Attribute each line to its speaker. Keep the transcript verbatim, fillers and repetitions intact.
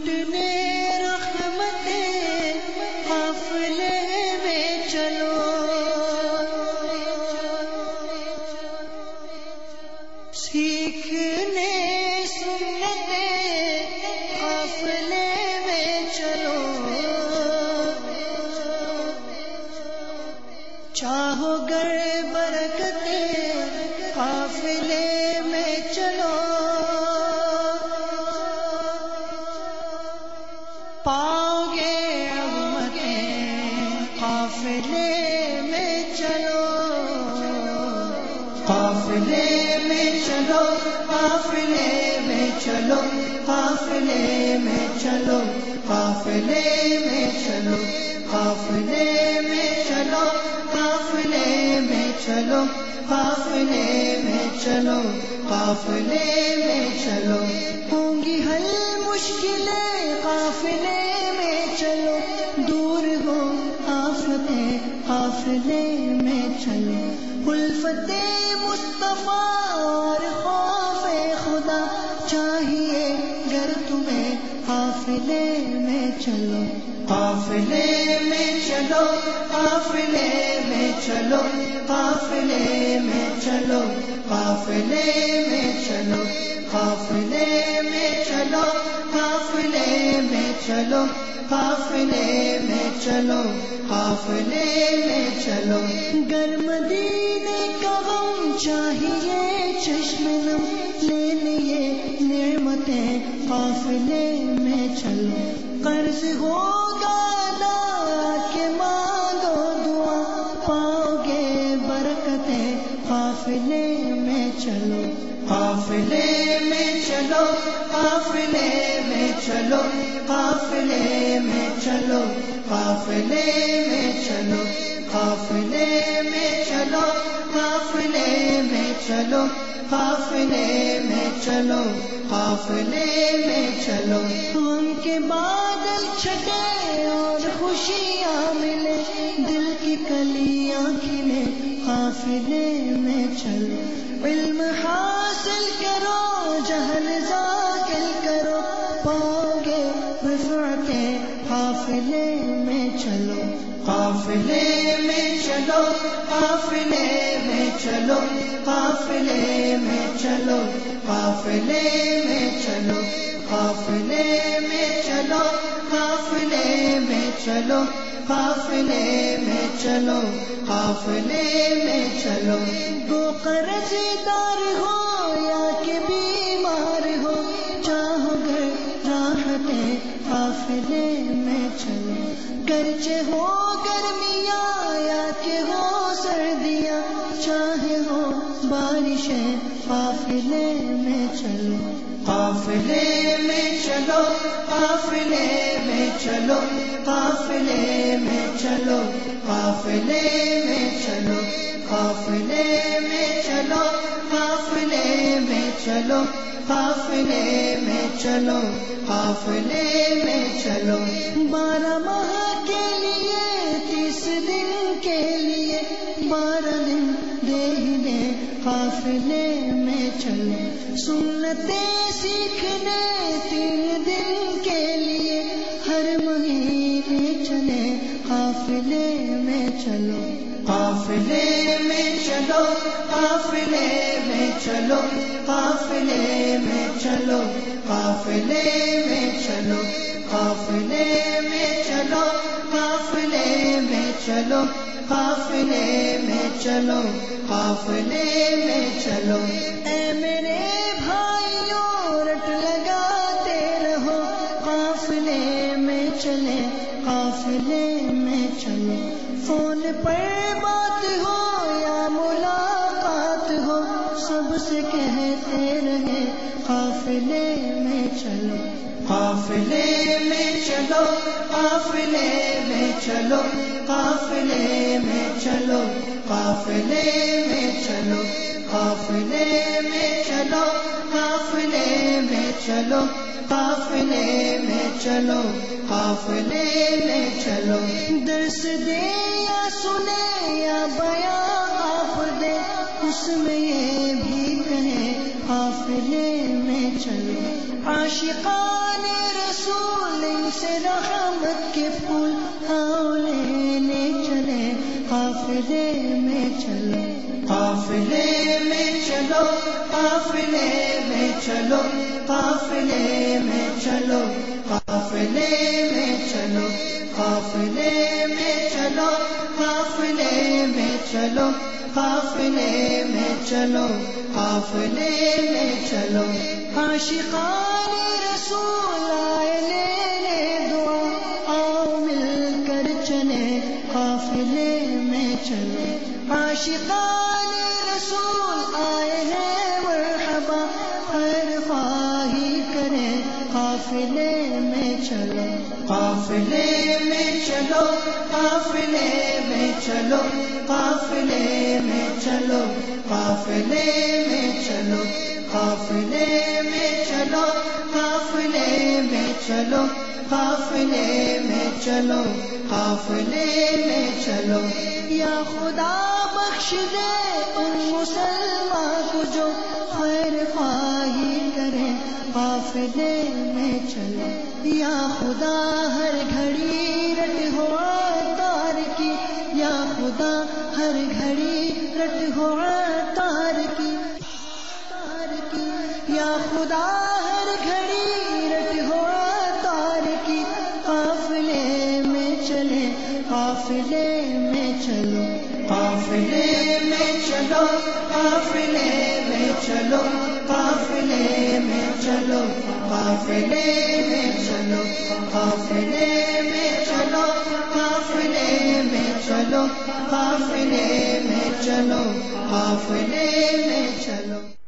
Speaker 1: لوٹنے رحمتیں قافلے میں چلو، سیکھنے سنتیں قافلے میں چلو، چاہو گر برکتیں قافلے میں چلو، پاؤ گے عظمتیں قافلے میں چلو، قافلے میں چلو، قافلے میں چلو، قافلے میں چلو، قافلے میں چلو، قافلے میں چلو، قافلے میں چلو، قافلے میں چلو، قافلے میں چلو، ہوں گی حل مشکلیں قافلے میں چلو، دور ہو آفتیں قافلے میں چلو، الفت مصطفیٰ اور خوف خدا چاہیے گر تمہیں قافلے میں چلو، قافلے میں چلو، قافلے میں چلو، قافلے میں چلو، قافلے میں چلو، قافلے میں چلو، قافلے میں چلو، قافلے میں چلو، قافلے میں چلو، گر مدینے کا غم چاہیے چشم نم لے لیے نعمتیں قافلے میں چلو، قرض ہوگا ادا کہ مانگو دعا پاؤ گے برکتیں قافلے میں چلو، قافلے میں چلو، قافلے میں چلو، قافلے میں چلو، قافلے میں چلو، قافلے میں چلو، قافلے میں چلو، قافلے میں چلو، قافلے میں چلو، ان کے بادل چھٹے اور خوشیاں ملے، دل کی کلیاں کھلے قافلے میں چلو، علم حاصل کرو جہل زاغل کرو پاؤ گے رفعتیں قافلے میں چلو، قافلے میں چلو، قافلے میں چلو، قافلے میں چلو، قافلے میں چلو، قافلے میں چلو، قافلے میں چلو، قافلے میں چلو، قافلے میں چلو، گو قرض دار ہو یا کہ بیمار ہو چاہو گر راحتیں قافلے میں چلو، گرچہ ہو گرمیاں یا کہ ہو سردیاں چاہے ہو بارشیں قافلے میں چلو، قافلے میں چلو، قافلے میں چلو، قافلے میں چلو، قافلے میں چلو، قافلے میں چلو، قافلے میں چلو، قافلے میں چلو، قافلے میں چلو، بارہ ماہ کے لیے تیس دن کے لیے بارہ دن دیہنے قافلے میں چلو، سنتیں سیکھنے تین دن کے لیے ہر مہینے چلے قافلے میں چلو، قافلے میں چلو، قافلے میں چلو، قافلے میں چلو، قافلے میں چلو، قافلے میں چلو، قافلے میں چلو، قافلے میں چلو، قافلے میں چلو، اے میرے بھائیوں رٹ لگاتے رہو قافلے میں چلے، قافلے میں چلو، فون پر بات ہو یا ملاقات ہو سب سے کہتے رہے قافلے میں چلو، قافلے میں چلو، قافلے میں چلو، قافلے میں چلو، قافلے میں چلو، قافلے میں چلو، قافلے میں چلو، قافلے میں چلو، قافلے میں چلو، درس دے یا سنے یا بیان آپ دے اس میں یہ بھی کہیں قافلے میں چلو، عاشقان رسول سے رحمت کے پھول آؤ لینے چلے قافلے میں چلو قافلے میں چلو قافلے میں چلو قافلے میں چلو قافلے میں چلو قافلے میں چلو قافلے میں چلو قافلے میں چلو قافلے میں چلو عاشقان رسول آئے لینے دعا آؤ مل کر چلے قافلے میں چلو عاشقان رسول آئے ہیں مرحبا خیر خواہی کریں قافلے میں چلو قافلے میں چلو قافلے میں چلو قافلے میں چلو قافلے میں چلو قافلے میں چلو قافلے میں چلو قافلے میں چلو قافلے میں چلو یا خدا بخش دے ان مسلمان کو جو خیر خواہی کرے قافلے میں چلو یا خدا ہر گھڑی رٹ ہو تار کی یا خدا ہر گھڑی رٹ ہو تار کی تار کی یا خدا ہر گھڑی رٹ ہو تار کی قافلے میں چلے قافلے میں چلو قافلے میں چلو قافلے میں چلو قافلے میں چلو قافلے میں چلو قافلے میں چلو قافلے میں چلو قافلے میں چلو قافلے میں چلو